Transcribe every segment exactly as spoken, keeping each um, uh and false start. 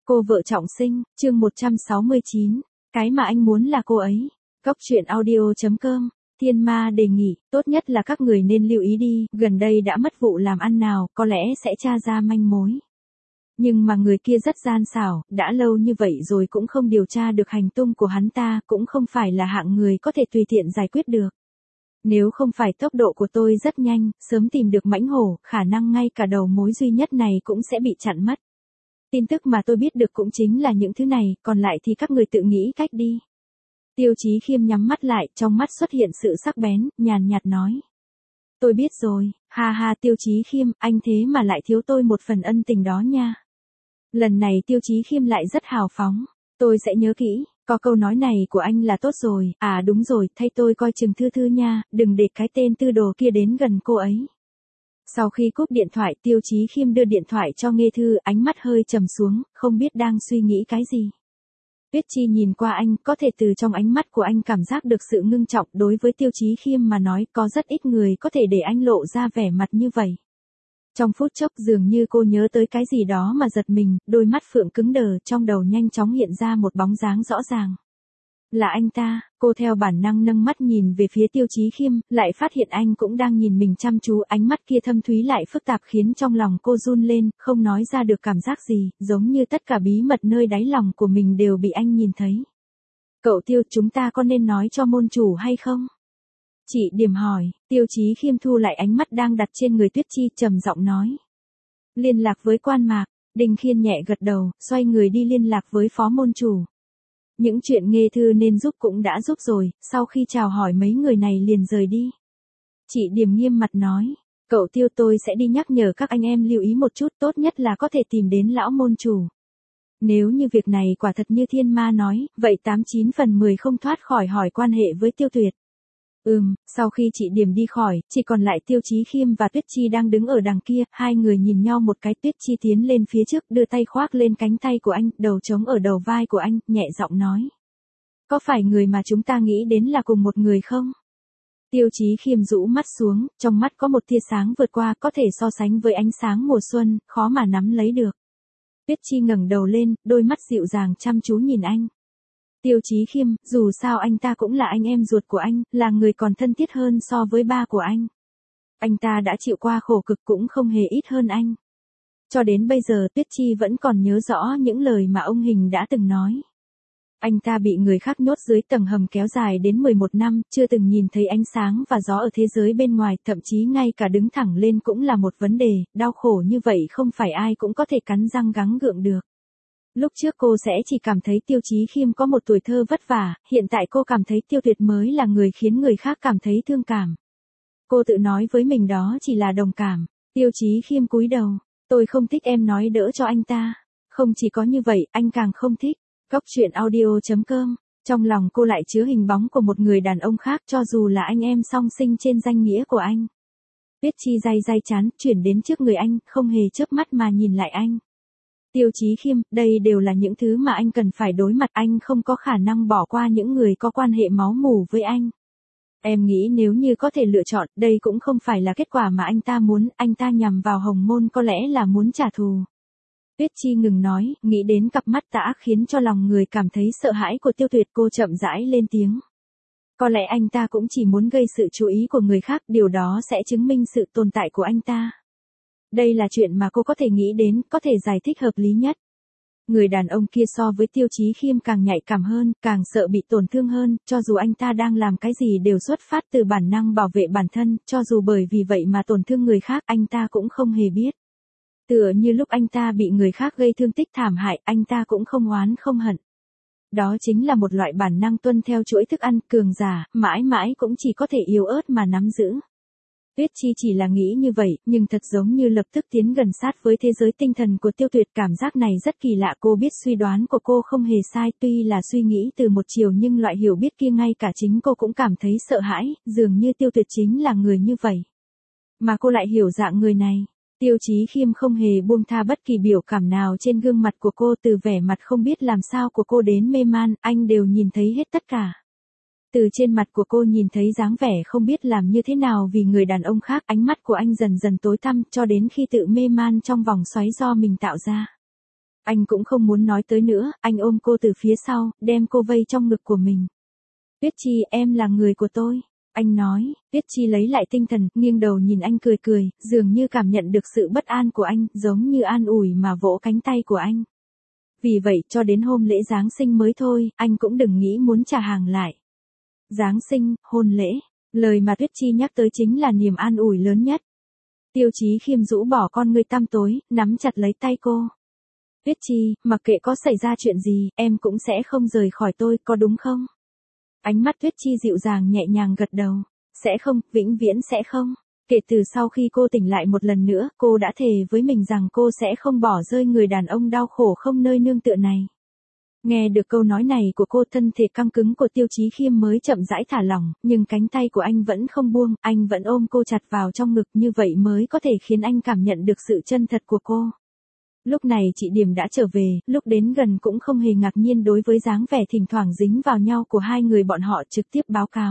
Cô vợ trọng sinh, chương một trăm sáu mươi chín. Cái mà anh muốn là cô ấy. Góc truyện audio chấm com. Thiên Ma đề nghị, tốt nhất là các người nên lưu ý đi, gần đây đã mất vụ làm ăn nào, có lẽ sẽ tra ra manh mối. Nhưng mà người kia rất gian xảo, đã lâu như vậy rồi cũng không điều tra được hành tung của hắn ta, cũng không phải là hạng người có thể tùy tiện giải quyết được. Nếu không phải tốc độ của tôi rất nhanh, sớm tìm được mãnh hổ, khả năng ngay cả đầu mối duy nhất này cũng sẽ bị chặn mất. Tin tức mà tôi biết được cũng chính là những thứ này, còn lại thì các người tự nghĩ cách đi. Tiêu Chí Khiêm nhắm mắt lại, trong mắt xuất hiện sự sắc bén, nhàn nhạt nói. Tôi biết rồi, ha ha Tiêu Chí Khiêm, anh thế mà lại thiếu tôi một phần ân tình đó nha. Lần này Tiêu Chí Khiêm lại rất hào phóng, tôi sẽ nhớ kỹ, có câu nói này của anh là tốt rồi, à đúng rồi, thay tôi coi chừng Thư Thư nha, đừng để cái tên tư đồ kia đến gần cô ấy. Sau khi cúp điện thoại, Tiêu Chí Khiêm đưa điện thoại cho Nghê Thư, ánh mắt hơi trầm xuống, không biết đang suy nghĩ cái gì. Tuyết Chi nhìn qua anh, có thể từ trong ánh mắt của anh cảm giác được sự ngưng trọng. Đối với Tiêu Chí Khiêm mà nói, có rất ít người có thể để anh lộ ra vẻ mặt như vậy. Trong phút chốc dường như cô nhớ tới cái gì đó mà giật mình, đôi mắt phượng cứng đờ, trong đầu nhanh chóng hiện ra một bóng dáng rõ ràng. Là anh ta, cô theo bản năng nâng mắt nhìn về phía Tiêu Chí Khiêm, lại phát hiện anh cũng đang nhìn mình chăm chú, ánh mắt kia thâm thúy lại phức tạp khiến trong lòng cô run lên, không nói ra được cảm giác gì, giống như tất cả bí mật nơi đáy lòng của mình đều bị anh nhìn thấy. Cậu Tiêu, chúng ta có nên nói cho môn chủ hay không? Chị Điểm hỏi. Tiêu Chí Khiêm thu lại ánh mắt đang đặt trên người Tuyết Chi, trầm giọng nói. Liên lạc với quan mạc. Đinh Khiên nhẹ gật đầu, xoay người đi liên lạc với phó môn chủ. Những chuyện Nghê Thư nên giúp cũng đã giúp rồi, sau khi chào hỏi mấy người này liền rời đi. Chị Điểm nghiêm mặt nói, cậu Tiêu, tôi sẽ đi nhắc nhở các anh em lưu ý một chút, tốt nhất là có thể tìm đến lão môn chủ. Nếu như việc này quả thật như Thiên Ma nói, vậy tám chín phần mười không thoát khỏi hỏi quan hệ với Tiêu Tuyệt. Ừm, sau khi chị Điểm đi khỏi, chỉ còn lại Tiêu Chí Khiêm và Tuyết Chi đang đứng ở đằng kia, hai người nhìn nhau một cái. Tuyết Chi tiến lên phía trước, đưa tay khoác lên cánh tay của anh, đầu chống ở đầu vai của anh, nhẹ giọng nói. Có phải người mà chúng ta nghĩ đến là cùng một người không? Tiêu Chí Khiêm rũ mắt xuống, trong mắt có một tia sáng vượt qua, có thể so sánh với ánh sáng mùa xuân, khó mà nắm lấy được. Tuyết Chi ngẩng đầu lên, đôi mắt dịu dàng chăm chú nhìn anh. Tiêu Chí Khiêm, dù sao anh ta cũng là anh em ruột của anh, là người còn thân thiết hơn so với ba của anh. Anh ta đã chịu qua khổ cực cũng không hề ít hơn anh. Cho đến bây giờ Tuyết Chi vẫn còn nhớ rõ những lời mà ông Hình đã từng nói. Anh ta bị người khác nhốt dưới tầng hầm kéo dài đến mười một năm, chưa từng nhìn thấy ánh sáng và gió ở thế giới bên ngoài, thậm chí ngay cả đứng thẳng lên cũng là một vấn đề, đau khổ như vậy không phải ai cũng có thể cắn răng gắng gượng được. Lúc trước cô sẽ chỉ cảm thấy Tiêu Chí Khiêm có một tuổi thơ vất vả, hiện tại cô cảm thấy Tiêu Tuyệt mới là người khiến người khác cảm thấy thương cảm. Cô tự nói với mình đó chỉ là đồng cảm. Tiêu Chí Khiêm cúi đầu, tôi không thích em nói đỡ cho anh ta. Không chỉ có như vậy, anh càng không thích. Góc truyện audio chấm com. Trong lòng cô lại chứa hình bóng của một người đàn ông khác, cho dù là anh em song sinh trên danh nghĩa của anh. Tuyết Chi day day chán, chuyển đến trước người anh, không hề chớp mắt mà nhìn lại anh. Tiêu Chí Khiêm, đây đều là những thứ mà anh cần phải đối mặt, anh không có khả năng bỏ qua những người có quan hệ máu mủ với anh. Em nghĩ nếu như có thể lựa chọn, đây cũng không phải là kết quả mà anh ta muốn, anh ta nhằm vào Hồng Môn có lẽ là muốn trả thù. Tuyết Chi ngừng nói, nghĩ đến cặp mắt tã khiến cho lòng người cảm thấy sợ hãi của Tiêu Tuyệt, cô chậm rãi lên tiếng. Có lẽ anh ta cũng chỉ muốn gây sự chú ý của người khác, điều đó sẽ chứng minh sự tồn tại của anh ta. Đây là chuyện mà cô có thể nghĩ đến, có thể giải thích hợp lý nhất. Người đàn ông kia so với Tiêu Chí Khiêm càng nhạy cảm hơn, càng sợ bị tổn thương hơn, cho dù anh ta đang làm cái gì đều xuất phát từ bản năng bảo vệ bản thân, cho dù bởi vì vậy mà tổn thương người khác, anh ta cũng không hề biết. Tựa như lúc anh ta bị người khác gây thương tích thảm hại, anh ta cũng không oán không hận. Đó chính là một loại bản năng tuân theo chuỗi thức ăn, cường giả, mãi mãi cũng chỉ có thể yếu ớt mà nắm giữ. Tuyết Chi chỉ là nghĩ như vậy, nhưng thật giống như lập tức tiến gần sát với thế giới tinh thần của Tiêu Tuyệt, cảm giác này rất kỳ lạ. Cô biết suy đoán của cô không hề sai, tuy là suy nghĩ từ một chiều nhưng loại hiểu biết kia ngay cả chính cô cũng cảm thấy sợ hãi, dường như Tiêu Tuyệt chính là người như vậy. Mà cô lại hiểu dạng người này. Tiêu Chí Khiêm không hề buông tha bất kỳ biểu cảm nào trên gương mặt của cô, từ vẻ mặt không biết làm sao của cô đến mê man, anh đều nhìn thấy hết tất cả. Từ trên mặt của cô nhìn thấy dáng vẻ không biết làm như thế nào vì người đàn ông khác, ánh mắt của anh dần dần tối tăm cho đến khi tự mê man trong vòng xoáy do mình tạo ra. Anh cũng không muốn nói tới nữa, anh ôm cô từ phía sau, đem cô vây trong ngực của mình. Tuyết Chi, em là người của tôi. Anh nói. Tuyết Chi lấy lại tinh thần, nghiêng đầu nhìn anh cười cười, dường như cảm nhận được sự bất an của anh, giống như an ủi mà vỗ cánh tay của anh. Vì vậy, cho đến hôm lễ Giáng sinh mới thôi, anh cũng đừng nghĩ muốn trả hàng lại. Giáng sinh, hôn lễ, lời mà Tuyết Chi nhắc tới chính là niềm an ủi lớn nhất. Tiêu Chí Khiêm rũ bỏ con ngươi tăm tối, nắm chặt lấy tay cô. Tuyết Chi, mặc kệ có xảy ra chuyện gì, em cũng sẽ không rời khỏi tôi, có đúng không? Ánh mắt Tuyết Chi dịu dàng nhẹ nhàng gật đầu. Sẽ không, vĩnh viễn sẽ không. Kể từ sau khi cô tỉnh lại một lần nữa, cô đã thề với mình rằng cô sẽ không bỏ rơi người đàn ông đau khổ không nơi nương tựa này. Nghe được câu nói này của cô, thân thể căng cứng của Tiêu Chí Khiêm mới chậm rãi thả lỏng, nhưng cánh tay của anh vẫn không buông, anh vẫn ôm cô chặt vào trong ngực, như vậy mới có thể khiến anh cảm nhận được sự chân thật của cô. Lúc này chị Điềm đã trở về, lúc đến gần cũng không hề ngạc nhiên đối với dáng vẻ thỉnh thoảng dính vào nhau của hai người bọn họ, trực tiếp báo cáo.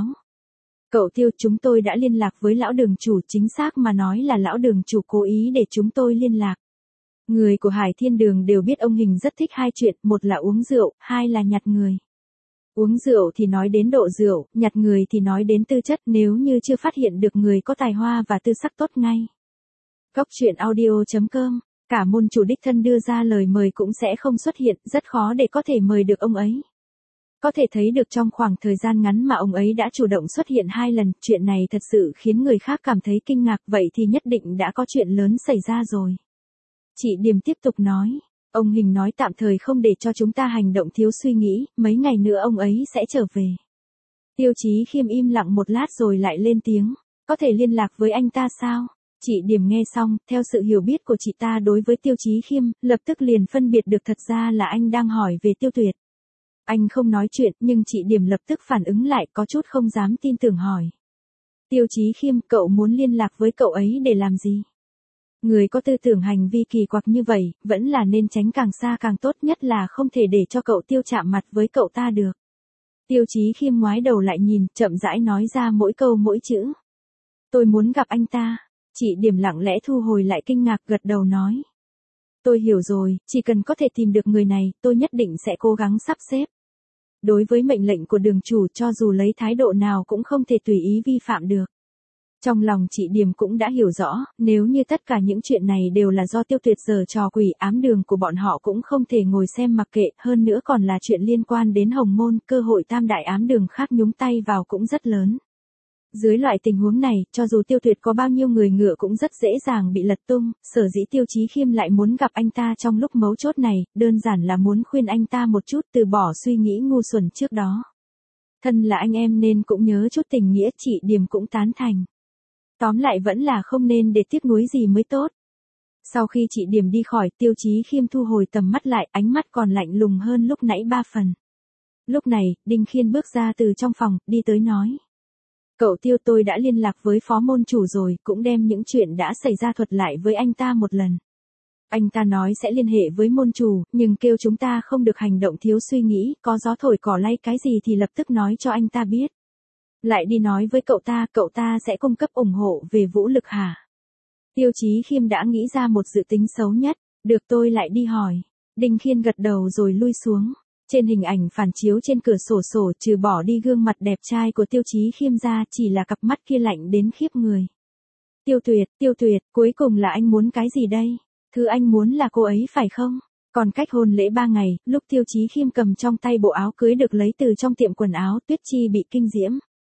Cậu Tiêu, chúng tôi đã liên lạc với lão đường chủ, chính xác mà nói là lão đường chủ cố ý để chúng tôi liên lạc. Người của Hải Thiên Đường đều biết ông Hình rất thích hai chuyện, một là uống rượu, hai là nhặt người. Uống rượu thì nói đến độ rượu, nhặt người thì nói đến tư chất, nếu như chưa phát hiện được người có tài hoa và tư sắc tốt ngay. Cốc truyện audio chấm com, cả môn chủ đích thân đưa ra lời mời cũng sẽ không xuất hiện, rất khó để có thể mời được ông ấy. Có thể thấy được trong khoảng thời gian ngắn mà ông ấy đã chủ động xuất hiện hai lần, chuyện này thật sự khiến người khác cảm thấy kinh ngạc, vậy thì nhất định đã có chuyện lớn xảy ra rồi. Chị Điềm tiếp tục nói, ông Hình nói tạm thời không để cho chúng ta hành động thiếu suy nghĩ, mấy ngày nữa ông ấy sẽ trở về. Tiêu Chí Khiêm im lặng một lát rồi lại lên tiếng, có thể liên lạc với anh ta sao? Chị Điềm nghe xong, theo sự hiểu biết của chị ta đối với Tiêu Chí Khiêm, lập tức liền phân biệt được thật ra là anh đang hỏi về Tiêu Tuyệt. Anh không nói chuyện, nhưng chị Điềm lập tức phản ứng lại, có chút không dám tin tưởng hỏi. Tiêu Chí Khiêm, cậu muốn liên lạc với cậu ấy để làm gì? Người có tư tưởng hành vi kỳ quặc như vậy, vẫn là nên tránh càng xa càng tốt, nhất là không thể để cho cậu Tiêu chạm mặt với cậu ta được. Tiêu Chí Khiêm ngoái đầu lại nhìn, chậm rãi nói ra mỗi câu mỗi chữ. Tôi muốn gặp anh ta. Chị Điềm lặng lẽ thu hồi lại kinh ngạc, gật đầu nói. Tôi hiểu rồi, chỉ cần có thể tìm được người này, tôi nhất định sẽ cố gắng sắp xếp. Đối với mệnh lệnh của đường chủ, cho dù lấy thái độ nào cũng không thể tùy ý vi phạm được. Trong lòng chị Điềm cũng đã hiểu rõ, nếu như tất cả những chuyện này đều là do Tiêu Tuyệt giở trò quỷ ám đường của bọn họ cũng không thể ngồi xem mặc kệ, hơn nữa còn là chuyện liên quan đến Hồng Môn, cơ hội tam đại ám đường khác nhúng tay vào cũng rất lớn. Dưới loại tình huống này, cho dù Tiêu Tuyệt có bao nhiêu người ngựa cũng rất dễ dàng bị lật tung, sở dĩ Tiêu Chí Khiêm lại muốn gặp anh ta trong lúc mấu chốt này, đơn giản là muốn khuyên anh ta một chút từ bỏ suy nghĩ ngu xuẩn trước đó. Thân là anh em nên cũng nhớ chút tình nghĩa, chị Điềm cũng tán thành. Tóm lại vẫn là không nên để tiếc nuối gì mới tốt. Sau khi chị Điềm đi khỏi, Tiêu Chí Khiêm thu hồi tầm mắt lại, ánh mắt còn lạnh lùng hơn lúc nãy ba phần. Lúc này, Đinh Khiên bước ra từ trong phòng, đi tới nói. Cậu Tiêu, tôi đã liên lạc với phó môn chủ rồi, cũng đem những chuyện đã xảy ra thuật lại với anh ta một lần. Anh ta nói sẽ liên hệ với môn chủ, nhưng kêu chúng ta không được hành động thiếu suy nghĩ, có gió thổi cỏ lay cái gì thì lập tức nói cho anh ta biết. Lại đi nói với cậu ta, cậu ta sẽ cung cấp ủng hộ về vũ lực hả? Tiêu Chí Khiêm đã nghĩ ra một dự tính xấu nhất, được tôi lại đi hỏi. Đinh Khiên gật đầu rồi lui xuống. Trên hình ảnh phản chiếu trên cửa sổ sổ, trừ bỏ đi gương mặt đẹp trai của Tiêu Chí Khiêm ra, chỉ là cặp mắt kia lạnh đến khiếp người. Tiêu Tuyệt, Tiêu Tuyệt, cuối cùng là anh muốn cái gì đây? Thứ anh muốn là cô ấy phải không? Còn cách hôn lễ ba ngày, lúc Tiêu Chí Khiêm cầm trong tay bộ áo cưới được lấy từ trong tiệm quần áo, Tuyết Chi bị kinh diễm.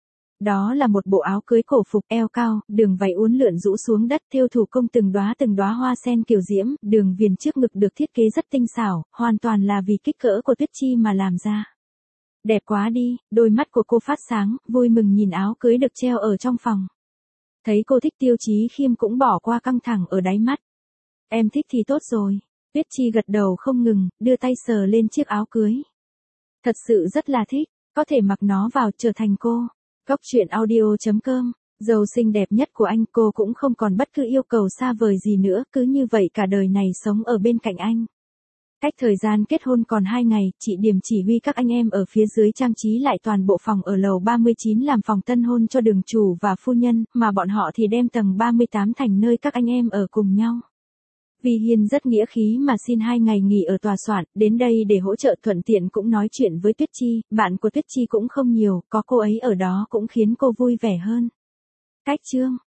Đó là một bộ áo cưới cổ phục eo cao, đường váy uốn lượn rũ xuống đất, thêu thủ công từng đóa từng đóa hoa sen kiều diễm, đường viền trước ngực được thiết kế rất tinh xảo, hoàn toàn là vì kích cỡ của Tuyết Chi mà làm ra. Đẹp quá đi, đôi mắt của cô phát sáng, vui mừng nhìn áo cưới được treo ở trong phòng. Thấy cô thích, Tiêu Chí Khiêm cũng bỏ qua căng thẳng ở đáy mắt. Em thích thì tốt rồi. Tuyết Chi gật đầu không ngừng, đưa tay sờ lên chiếc áo cưới. Thật sự rất là thích, có thể mặc nó vào trở thành cô. Cốc truyện audio chấm com, giàu xinh đẹp nhất của anh, cô cũng không còn bất cứ yêu cầu xa vời gì nữa, cứ như vậy cả đời này sống ở bên cạnh anh. Cách thời gian kết hôn còn hai ngày, chị Điềm chỉ huy các anh em ở phía dưới trang trí lại toàn bộ phòng ở lầu ba mươi chín làm phòng tân hôn cho đường chủ và phu nhân, mà bọn họ thì đem tầng ba mươi tám thành nơi các anh em ở cùng nhau. Vi Hiên rất nghĩa khí mà xin hai ngày nghỉ ở tòa soạn, đến đây để hỗ trợ, thuận tiện cũng nói chuyện với Tuyết Chi, bạn của Tuyết Chi cũng không nhiều, có cô ấy ở đó cũng khiến cô vui vẻ hơn. Cách chương